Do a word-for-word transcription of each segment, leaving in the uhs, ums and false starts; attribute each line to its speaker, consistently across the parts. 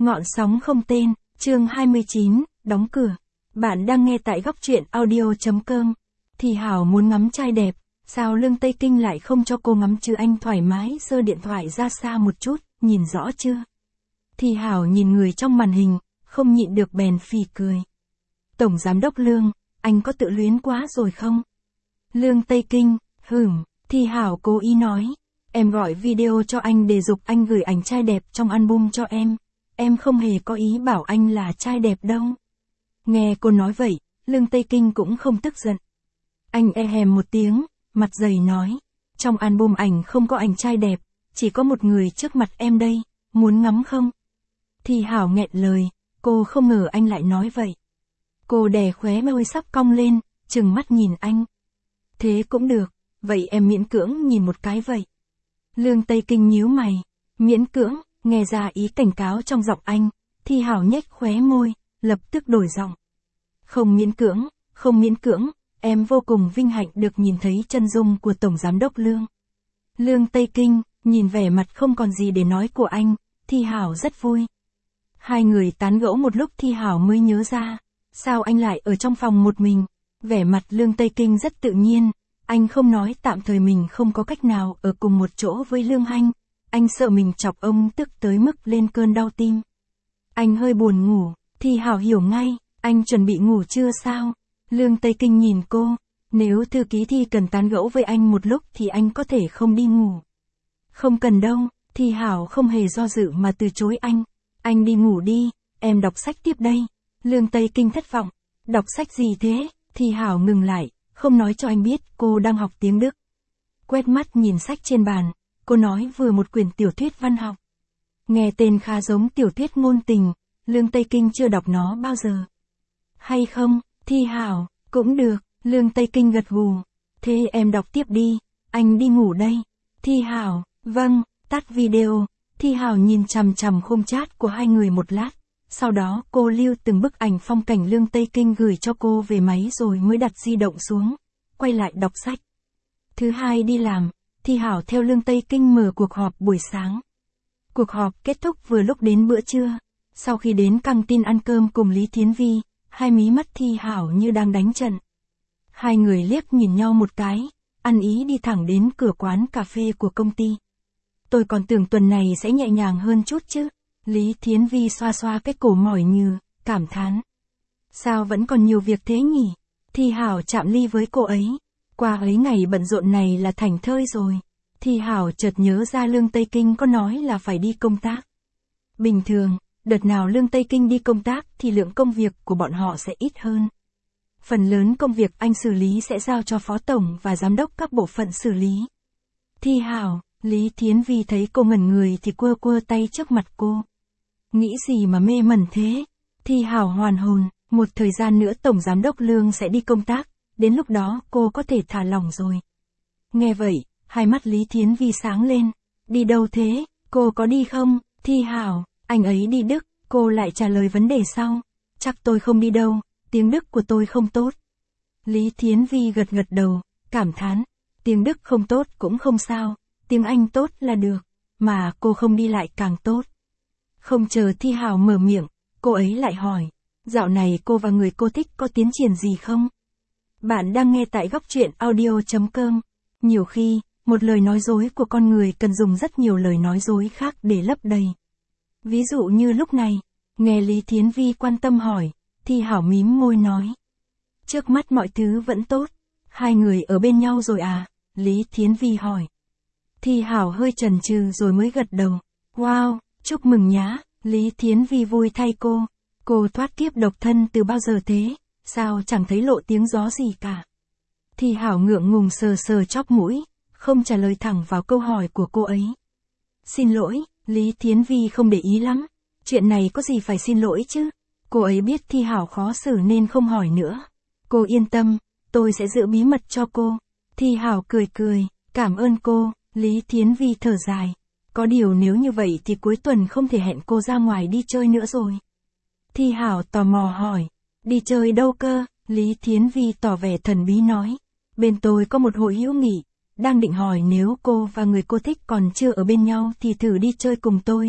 Speaker 1: Ngọn sóng không tên, chương hai mươi chín, đóng cửa. Bạn đang nghe tại góc truyện audio.com. Thì Hảo muốn ngắm trai đẹp, sao Lương Tây Kinh lại không cho cô ngắm chứ? Anh thoải mái giơ điện thoại ra xa một chút, nhìn rõ chưa? Thì Hảo nhìn người trong màn hình, không nhịn được bèn phì cười. Tổng Giám đốc Lương, anh có tự luyến quá rồi không? Lương Tây Kinh, hửm, Thì Hảo cố ý nói. Em gọi video cho anh để giục anh gửi ảnh trai đẹp trong album cho em. Em không hề có ý bảo anh là trai đẹp đâu. Nghe cô nói vậy, Lương Tây Kinh cũng không tức giận. Anh e hèm một tiếng, mặt dày nói. Trong album ảnh không có ảnh trai đẹp, chỉ có một người trước mặt em đây, muốn ngắm không? Thì Hảo nghẹn lời, cô không ngờ anh lại nói vậy. Cô đè khóe môi sắp cong lên, trừng mắt nhìn anh. Thế cũng được, vậy em miễn cưỡng nhìn một cái vậy. Lương Tây Kinh nhíu mày, miễn cưỡng, nghe ra ý cảnh cáo trong giọng anh, Thì Hảo nhếch khóe môi, lập tức đổi giọng. Không miễn cưỡng, không miễn cưỡng, em vô cùng vinh hạnh được nhìn thấy chân dung của Tổng Giám đốc Lương. Lương Tây Kinh, nhìn vẻ mặt không còn gì để nói của anh, Thì Hảo rất vui. Hai người tán gẫu một lúc Thì Hảo mới nhớ ra, sao anh lại ở trong phòng một mình, vẻ mặt Lương Tây Kinh rất tự nhiên. Anh không nói tạm thời mình không có cách nào ở cùng một chỗ với Lương Hanh, anh sợ mình chọc ông tức tới mức lên cơn đau tim. Anh hơi buồn ngủ, Thì Hảo hiểu ngay, anh chuẩn bị ngủ chưa sao? Lương Tây Kinh nhìn cô, nếu thư ký Thi cần tán gẫu với anh một lúc thì anh có thể không đi ngủ. Không cần đâu, Thì Hảo không hề do dự mà từ chối anh. Anh đi ngủ đi, em đọc sách tiếp đây. Lương Tây Kinh thất vọng, đọc sách gì thế? Thì Hảo ngừng lại, không nói cho anh biết cô đang học tiếng Đức. Quét mắt nhìn sách trên bàn, cô nói vừa một quyển tiểu thuyết văn học. Nghe tên khá giống tiểu thuyết ngôn tình, Lương Tây Kinh chưa đọc nó bao giờ. Hay không, Thì Hảo, cũng được, Lương Tây Kinh gật gù. Thế em đọc tiếp đi, anh đi ngủ đây. Thì Hảo, vâng, tắt video. Thì Hảo nhìn chằm chằm khung chat của hai người một lát. Sau đó cô lưu từng bức ảnh phong cảnh Lương Tây Kinh gửi cho cô về máy rồi mới đặt di động xuống, quay lại đọc sách. Thứ hai đi làm, Thì Hảo theo Lương Tây Kinh mở cuộc họp buổi sáng. Cuộc họp kết thúc vừa lúc đến bữa trưa. Sau khi đến căng tin ăn cơm cùng Lý Thiến Vi, hai mí mắt Thì Hảo như đang đánh trận. Hai người liếc nhìn nhau một cái, ăn ý đi thẳng đến cửa quán cà phê của công ty. Tôi còn tưởng tuần này sẽ nhẹ nhàng hơn chút chứ. Lý Thiến Vi xoa xoa cái cổ mỏi nhừ, cảm thán. Sao vẫn còn nhiều việc thế nhỉ? Thì Hảo chạm ly với cô ấy. Qua ấy ngày bận rộn này là thảnh thơi rồi. Thì Hảo chợt nhớ ra Lương Tây Kinh có nói là phải đi công tác. Bình thường, đợt nào Lương Tây Kinh đi công tác thì lượng công việc của bọn họ sẽ ít hơn. Phần lớn công việc anh xử lý sẽ giao cho phó tổng và giám đốc các bộ phận xử lý. Thì Hảo, Lý Thiến Vi thấy cô ngẩn người thì quơ quơ tay trước mặt cô. Nghĩ gì mà mê mẩn thế? Thì Hảo hoàn hồn, một thời gian nữa Tổng Giám đốc Lương sẽ đi công tác, đến lúc đó cô có thể thả lỏng rồi. Nghe vậy, hai mắt Lý Thiến Vi sáng lên. Đi đâu thế? Cô có đi không? Thì Hảo, anh ấy đi Đức, cô lại trả lời vấn đề sau. Chắc tôi không đi đâu, tiếng Đức của tôi không tốt. Lý Thiến Vi gật gật đầu, cảm thán. Tiếng Đức không tốt cũng không sao, tiếng Anh tốt là được, mà cô không đi lại càng tốt. Không chờ Thì Hảo mở miệng, cô ấy lại hỏi, dạo này cô và người cô thích có tiến triển gì không? Bạn đang nghe tại góc truyện audio.com. Nhiều khi, một lời nói dối của con người cần dùng rất nhiều lời nói dối khác để lấp đầy. Ví dụ như lúc này, nghe Lý Thiến Vi quan tâm hỏi, Thì Hảo mím môi nói. Trước mắt mọi thứ vẫn tốt, hai người ở bên nhau rồi à? Lý Thiến Vi hỏi. Thì Hảo hơi chần chừ rồi mới gật đầu. Wow, chúc mừng nhá, Lý Thiến Vi vui thay cô. Cô thoát kiếp độc thân từ bao giờ thế, sao chẳng thấy lộ tiếng gió gì cả. Thì Hảo ngượng ngùng sờ sờ chóp mũi, không trả lời thẳng vào câu hỏi của cô ấy. Xin lỗi, Lý Thiến Vi không để ý lắm, chuyện này có gì phải xin lỗi chứ. Cô ấy biết Thì Hảo khó xử nên không hỏi nữa. Cô yên tâm, tôi sẽ giữ bí mật cho cô. Thì Hảo cười cười, cảm ơn cô. Lý Thiến Vi thở dài. Có điều nếu như vậy thì cuối tuần không thể hẹn cô ra ngoài đi chơi nữa rồi. Thì Hảo tò mò hỏi. Đi chơi đâu cơ? Lý Thiến Vi tỏ vẻ thần bí nói. Bên tôi có một hội hữu nghị, đang định hỏi nếu cô và người cô thích còn chưa ở bên nhau thì thử đi chơi cùng tôi.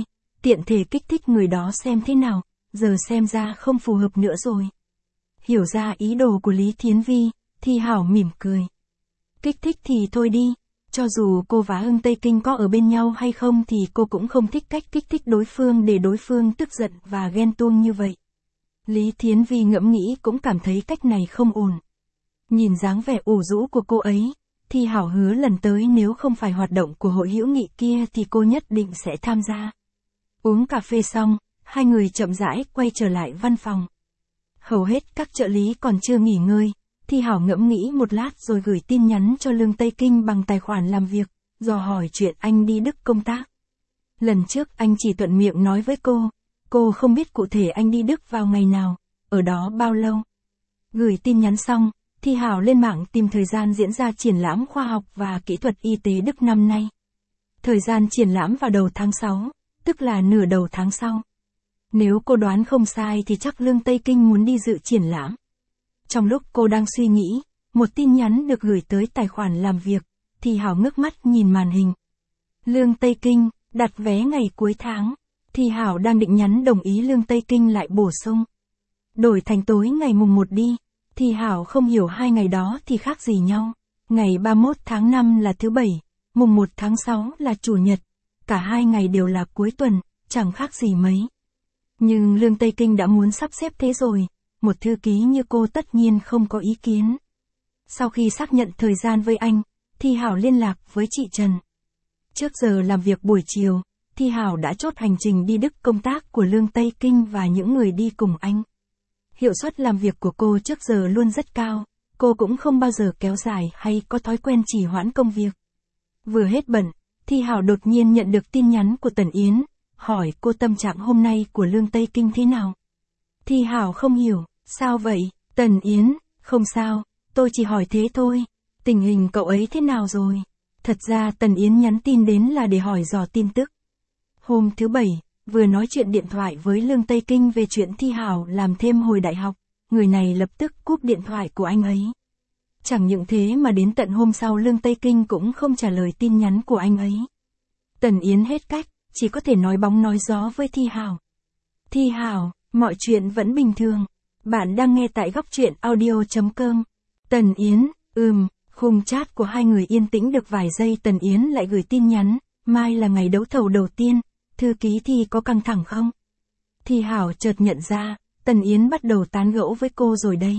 Speaker 1: tiện thể kích thích người đó xem thế nào, giờ xem ra không phù hợp nữa rồi. Hiểu ra ý đồ của Lý Thiến Vi, Thi Hảo mỉm cười. Kích thích thì thôi đi, cho dù cô và Ưng Tây Kinh có ở bên nhau hay không thì cô cũng không thích cách kích thích đối phương để đối phương tức giận và ghen tuông như vậy. Lý Thiến Vi ngẫm nghĩ cũng cảm thấy cách này không ổn. Nhìn dáng vẻ ủ rũ của cô ấy, Thi Hảo hứa lần tới nếu không phải hoạt động của hội hữu nghị kia thì cô nhất định sẽ tham gia. Uống cà phê xong, hai người chậm rãi quay trở lại văn phòng. Hầu hết các trợ lý còn chưa nghỉ ngơi, Thi Hảo ngẫm nghĩ một lát rồi gửi tin nhắn cho Lương Tây Kinh bằng tài khoản làm việc, dò hỏi chuyện anh đi Đức công tác. Lần trước anh chỉ thuận miệng nói với cô, cô không biết cụ thể anh đi Đức vào ngày nào, ở đó bao lâu. Gửi tin nhắn xong, Thi Hảo lên mạng tìm thời gian diễn ra triển lãm khoa học và kỹ thuật y tế Đức năm nay. Thời gian triển lãm vào đầu tháng sáu, tức là nửa đầu tháng sau. Nếu cô đoán không sai thì chắc Lương Tây Kinh muốn đi dự triển lãm. Trong lúc cô đang suy nghĩ, một tin nhắn được gửi tới tài khoản làm việc, Thi Hảo ngước mắt nhìn màn hình. Lương Tây Kinh, đặt vé ngày cuối tháng. Thi Hảo đang định nhắn đồng ý, Lương Tây Kinh lại bổ sung. Đổi thành tối ngày mùng một đi. Thi Hảo không hiểu hai ngày đó thì khác gì nhau. Ngày ba mươi mốt tháng năm là thứ bảy, mùng một tháng sáu là chủ nhật. Cả hai ngày đều là cuối tuần, chẳng khác gì mấy. Nhưng Lương Tây Kinh đã muốn sắp xếp thế rồi, một thư ký như cô tất nhiên không có ý kiến. Sau khi xác nhận thời gian với anh, Thi Hảo liên lạc với chị Trần. Trước giờ làm việc buổi chiều, Thi Hảo đã chốt hành trình đi Đức công tác của Lương Tây Kinh và những người đi cùng anh. Hiệu suất làm việc của cô trước giờ luôn rất cao, cô cũng không bao giờ kéo dài hay có thói quen trì hoãn công việc. Vừa hết bận, Thi Hảo đột nhiên nhận được tin nhắn của Tần Yến, hỏi cô tâm trạng hôm nay của Lương Tây Kinh thế nào. Thi Hảo không hiểu, sao vậy, Tần Yến, không sao, tôi chỉ hỏi thế thôi, tình hình cậu ấy thế nào rồi. Thật ra Tần Yến nhắn tin đến là để hỏi dò tin tức. Hôm thứ bảy, vừa nói chuyện điện thoại với Lương Tây Kinh về chuyện Thi Hảo làm thêm hồi đại học, người này lập tức cúp điện thoại của anh ấy. Chẳng những thế mà đến tận hôm sau Lương Tây Kinh cũng không trả lời tin nhắn của anh ấy. Tần Yến hết cách, chỉ có thể nói bóng nói gió với Thi Hảo. Thi Hảo, mọi chuyện vẫn bình thường. Bạn đang nghe tại góc truyện audio chấm com. Tần Yến, ừm, khung chat của hai người yên tĩnh được vài giây, Tần Yến lại gửi tin nhắn, mai là ngày đấu thầu đầu tiên, thư ký Thi có căng thẳng không? Thi Hảo chợt nhận ra, Tần Yến bắt đầu tán gẫu với cô rồi đây.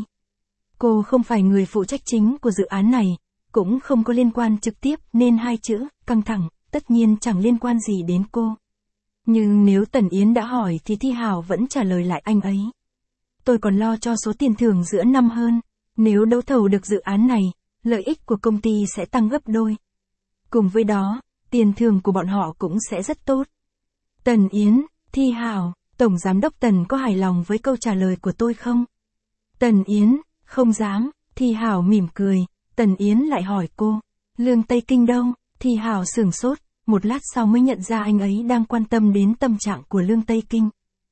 Speaker 1: Cô không phải người phụ trách chính của dự án này, cũng không có liên quan trực tiếp nên hai chữ, căng thẳng, tất nhiên chẳng liên quan gì đến cô. Nhưng nếu Tần Yến đã hỏi thì Thi Hảo vẫn trả lời lại anh ấy. Tôi còn lo cho số tiền thưởng giữa năm hơn, nếu đấu thầu được dự án này, lợi ích của công ty sẽ tăng gấp đôi. Cùng với đó, tiền thưởng của bọn họ cũng sẽ rất tốt. Tần Yến, Thi Hảo, Tổng Giám đốc Tần có hài lòng với câu trả lời của tôi không? Tần Yến, không dám, Thi Hảo mỉm cười, Tần Yến lại hỏi cô, Lương Tây Kinh đâu? Thi Hảo sửng sốt, một lát sau mới nhận ra anh ấy đang quan tâm đến tâm trạng của Lương Tây Kinh.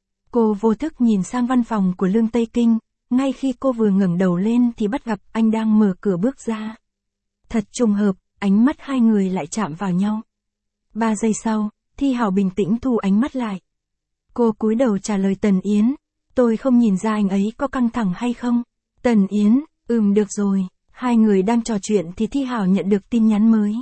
Speaker 1: Cô vô thức nhìn sang văn phòng của Lương Tây Kinh, ngay khi cô vừa ngẩng đầu lên thì bắt gặp anh đang mở cửa bước ra. Thật trùng hợp, ánh mắt hai người lại chạm vào nhau. Ba giây sau, Thi Hảo bình tĩnh thu ánh mắt lại. Cô cúi đầu trả lời Tần Yến, tôi không nhìn ra anh ấy có căng thẳng hay không. Tần Yến, ừm được rồi, hai người đang trò chuyện thì Thi Hảo nhận được tin nhắn mới.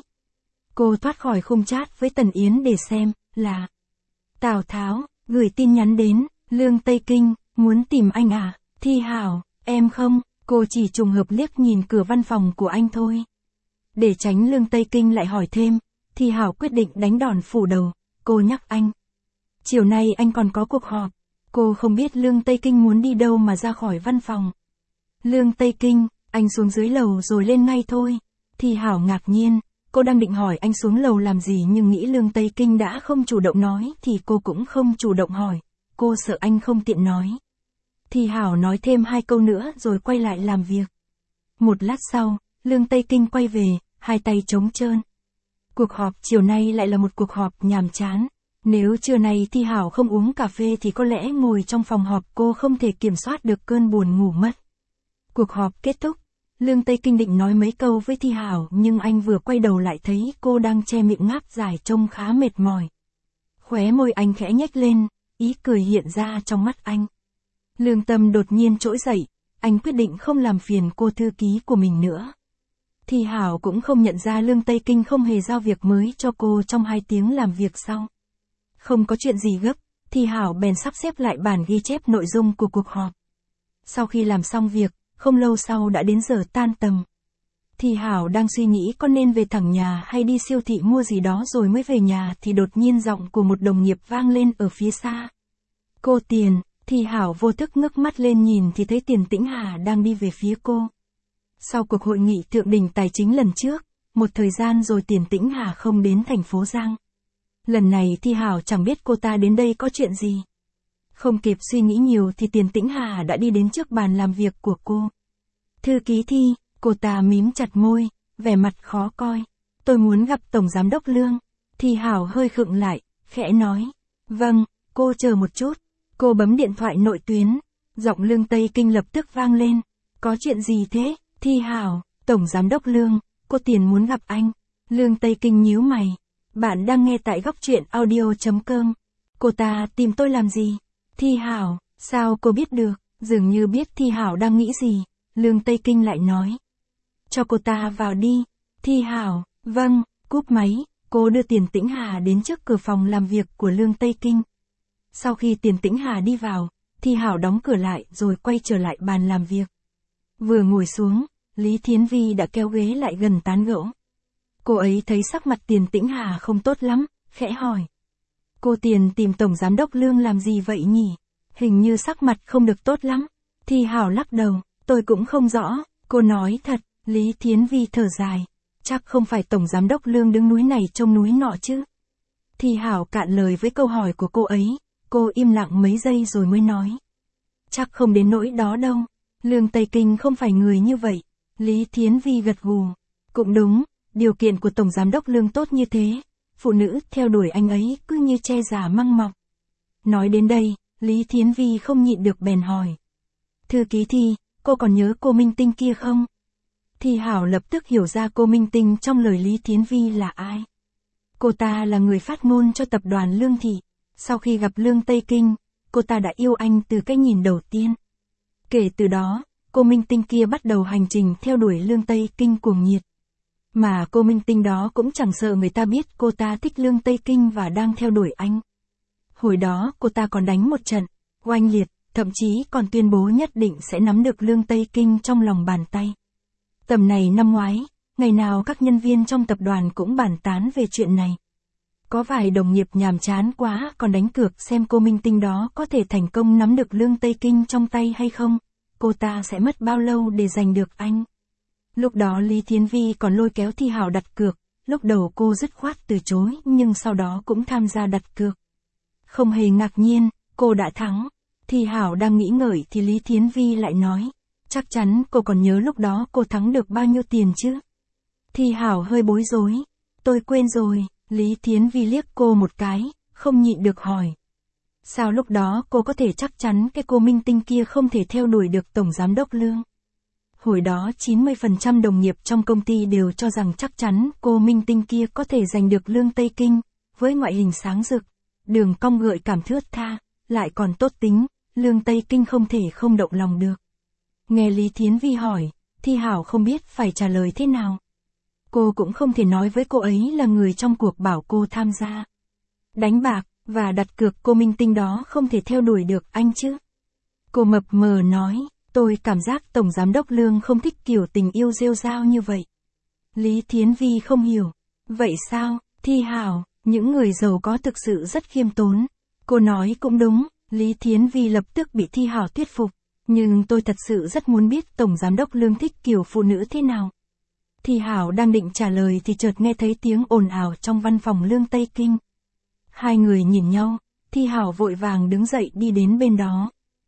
Speaker 1: Cô thoát khỏi khung chat với Tần Yến để xem, là Tào Tháo, gửi tin nhắn đến, Lương Tây Kinh, muốn tìm anh à? Thi Hảo, em không, cô chỉ trùng hợp liếc nhìn cửa văn phòng của anh thôi. Để tránh Lương Tây Kinh lại hỏi thêm, Thi Hảo quyết định đánh đòn phủ đầu, cô nhắc anh. Chiều nay anh còn có cuộc họp, cô không biết Lương Tây Kinh muốn đi đâu mà ra khỏi văn phòng. Lương Tây Kinh, anh xuống dưới lầu rồi lên ngay thôi. Thi Hảo ngạc nhiên, cô đang định hỏi anh xuống lầu làm gì nhưng nghĩ Lương Tây Kinh đã không chủ động nói thì cô cũng không chủ động hỏi, cô sợ anh không tiện nói. Thi Hảo nói thêm hai câu nữa rồi quay lại làm việc. Một lát sau, Lương Tây Kinh quay về, hai tay trống trơn. Cuộc họp chiều nay lại là một cuộc họp nhàm chán. Nếu trưa nay Thi Hảo không uống cà phê thì có lẽ ngồi trong phòng họp cô không thể kiểm soát được cơn buồn ngủ mất. Cuộc họp kết thúc, Lương Tây Kinh định nói mấy câu với Thi Hảo nhưng anh vừa quay đầu lại thấy cô đang che miệng ngáp dài trông khá mệt mỏi. Khóe môi anh khẽ nhếch lên, ý cười hiện ra trong mắt anh. Lương Tâm đột nhiên trỗi dậy, anh quyết định không làm phiền cô thư ký của mình nữa. Thi Hảo cũng không nhận ra Lương Tây Kinh không hề giao việc mới cho cô trong hai tiếng làm việc sau. Không có chuyện gì gấp, Thi Hảo bèn sắp xếp lại bản ghi chép nội dung của cuộc họp. Sau khi làm xong việc, không lâu sau đã đến giờ tan tầm. Thi Hảo đang suy nghĩ có nên về thẳng nhà hay đi siêu thị mua gì đó rồi mới về nhà thì đột nhiên giọng của một đồng nghiệp vang lên ở phía xa. Cô Tiền. Thi Hảo vô thức ngước mắt lên nhìn thì thấy Tiền Tĩnh Hà đang đi về phía cô. Sau cuộc hội nghị thượng đỉnh tài chính lần trước, một thời gian rồi Tiền Tĩnh Hà không đến thành phố Giang. Lần này Thi Hảo chẳng biết cô ta đến đây có chuyện gì. Không kịp suy nghĩ nhiều thì Tiền Tĩnh Hà đã đi đến trước bàn làm việc của cô. Thư ký Thi, cô ta mím chặt môi, vẻ mặt khó coi. Tôi muốn gặp Tổng Giám đốc Lương. Thi Hảo hơi khựng lại, khẽ nói. Vâng, cô chờ một chút. Cô bấm điện thoại nội tuyến. Giọng Lương Tây Kinh lập tức vang lên. Có chuyện gì thế? Thi Hảo, Tổng Giám đốc Lương, cô Tiền muốn gặp anh. Lương Tây Kinh nhíu mày. Bạn đang nghe tại góc truyện audio chấm com. Cô ta tìm tôi làm gì? Thi Hảo, sao cô biết được? Dường như biết Thi Hảo đang nghĩ gì. Lương Tây Kinh lại nói. Cho cô ta vào đi. Thi Hảo, vâng, cúp máy, cô đưa Tiền Tĩnh Hà đến trước cửa phòng làm việc của Lương Tây Kinh. Sau khi Tiền Tĩnh Hà đi vào, Thi Hảo đóng cửa lại rồi quay trở lại bàn làm việc. Vừa ngồi xuống, Lý Thiến Vi đã kéo ghế lại gần tán gẫu. Cô ấy thấy sắc mặt Tiền Tĩnh Hà không tốt lắm, khẽ hỏi. Cô Tiền tìm Tổng Giám đốc Lương làm gì vậy nhỉ? Hình như sắc mặt không được tốt lắm. Thi Hảo lắc đầu, tôi cũng không rõ, cô nói thật. Lý Thiến Vi thở dài. Chắc không phải Tổng Giám đốc Lương đứng núi này trông núi nọ chứ. Thi Hảo cạn lời với câu hỏi của cô ấy. Cô im lặng mấy giây rồi mới nói. Chắc không đến nỗi đó đâu. Lương Tây Kinh không phải người như vậy. Lý Thiến Vi gật gù. Cũng đúng, điều kiện của Tổng Giám đốc Lương tốt như thế. Phụ nữ theo đuổi anh ấy cứ như che giả măng mọc. Nói đến đây, Lý Thiến Vi không nhịn được bèn hỏi. Thư ký Thi, cô còn nhớ cô Minh Tinh kia không? Thi Hảo lập tức hiểu ra cô Minh Tinh trong lời Lý Thiến Vi là ai. Cô ta là người phát ngôn cho tập đoàn Lương Thị. Sau khi gặp Lương Tây Kinh, cô ta đã yêu anh từ cái nhìn đầu tiên. Kể từ đó, cô Minh Tinh kia bắt đầu hành trình theo đuổi Lương Tây Kinh cuồng nhiệt. Mà cô Minh Tinh đó cũng chẳng sợ người ta biết cô ta thích Lương Tây Kinh và đang theo đuổi anh. Hồi đó cô ta còn đánh một trận, oanh liệt, thậm chí còn tuyên bố nhất định sẽ nắm được Lương Tây Kinh trong lòng bàn tay. Tầm này năm ngoái, ngày nào các nhân viên trong tập đoàn cũng bàn tán về chuyện này. Có vài đồng nghiệp nhàm chán quá còn đánh cược xem cô Minh Tinh đó có thể thành công nắm được Lương Tây Kinh trong tay hay không, cô ta sẽ mất bao lâu để giành được anh. Lúc đó Lý Thiến Vi còn lôi kéo Thi Hảo đặt cược, lúc đầu cô dứt khoát từ chối nhưng sau đó cũng tham gia đặt cược. Không hề ngạc nhiên, cô đã thắng. Thi Hảo đang nghĩ ngợi thì Lý Thiến Vi lại nói. Chắc chắn cô còn nhớ lúc đó cô thắng được bao nhiêu tiền chứ? Thi Hảo hơi bối rối. Tôi quên rồi. Lý Thiến Vi liếc cô một cái, không nhịn được hỏi. Sao lúc đó cô có thể chắc chắn cái cô Minh Tinh kia không thể theo đuổi được Tổng Giám đốc Lương? Hồi đó chín mươi phần trăm đồng nghiệp trong công ty đều cho rằng chắc chắn cô Minh Tinh kia có thể giành được Lương Tây Kinh, với ngoại hình sáng rực, đường cong gợi cảm thướt tha, lại còn tốt tính, Lương Tây Kinh không thể không động lòng được. Nghe Lý Thiến Vi hỏi, Thi Hảo không biết phải trả lời thế nào. Cô cũng không thể nói với cô ấy là người trong cuộc bảo cô tham gia đánh bạc, và đặt cược cô Minh Tinh đó không thể theo đuổi được anh chứ. Cô mập mờ nói, tôi cảm giác Tổng Giám đốc Lương không thích kiểu tình yêu rêu rao như vậy. Lý Thiến Vi không hiểu. Vậy sao, Thi Hảo, những người giàu có thực sự rất khiêm tốn. Cô nói cũng đúng, Lý Thiến Vi lập tức bị Thi Hảo thuyết phục. Nhưng tôi thật sự rất muốn biết Tổng Giám đốc Lương thích kiểu phụ nữ thế nào. Thi Hảo đang định trả lời thì chợt nghe thấy tiếng ồn ào trong văn phòng Lương Tây Kinh. Hai người nhìn nhau, Thi Hảo vội vàng đứng dậy đi đến bên đó.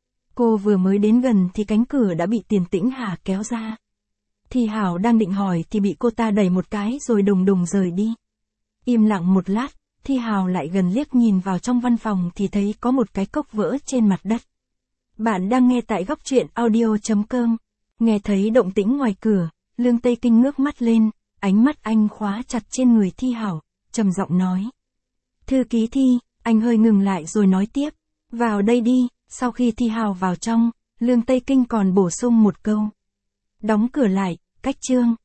Speaker 1: Cô vừa mới đến gần thì cánh cửa đã bị Tiền Tĩnh Hà kéo ra. Thi Hảo đang định hỏi thì bị cô ta đẩy một cái rồi đùng đùng rời đi. Im lặng một lát, Thi Hảo lại gần liếc nhìn vào trong văn phòng thì thấy có một cái cốc vỡ trên mặt đất. Bạn đang nghe tại góc truyện audio chấm com. Nghe thấy động tĩnh ngoài cửa, Lương Tây Kinh ngước mắt lên, ánh mắt anh khóa chặt trên người Thi Hảo, trầm giọng nói. Thư ký Thi, Anh hơi ngừng lại rồi nói tiếp. Vào đây đi, sau khi Thi Hào vào trong, Lương Tây Kinh còn bổ sung một câu. Đóng cửa lại, cách chương.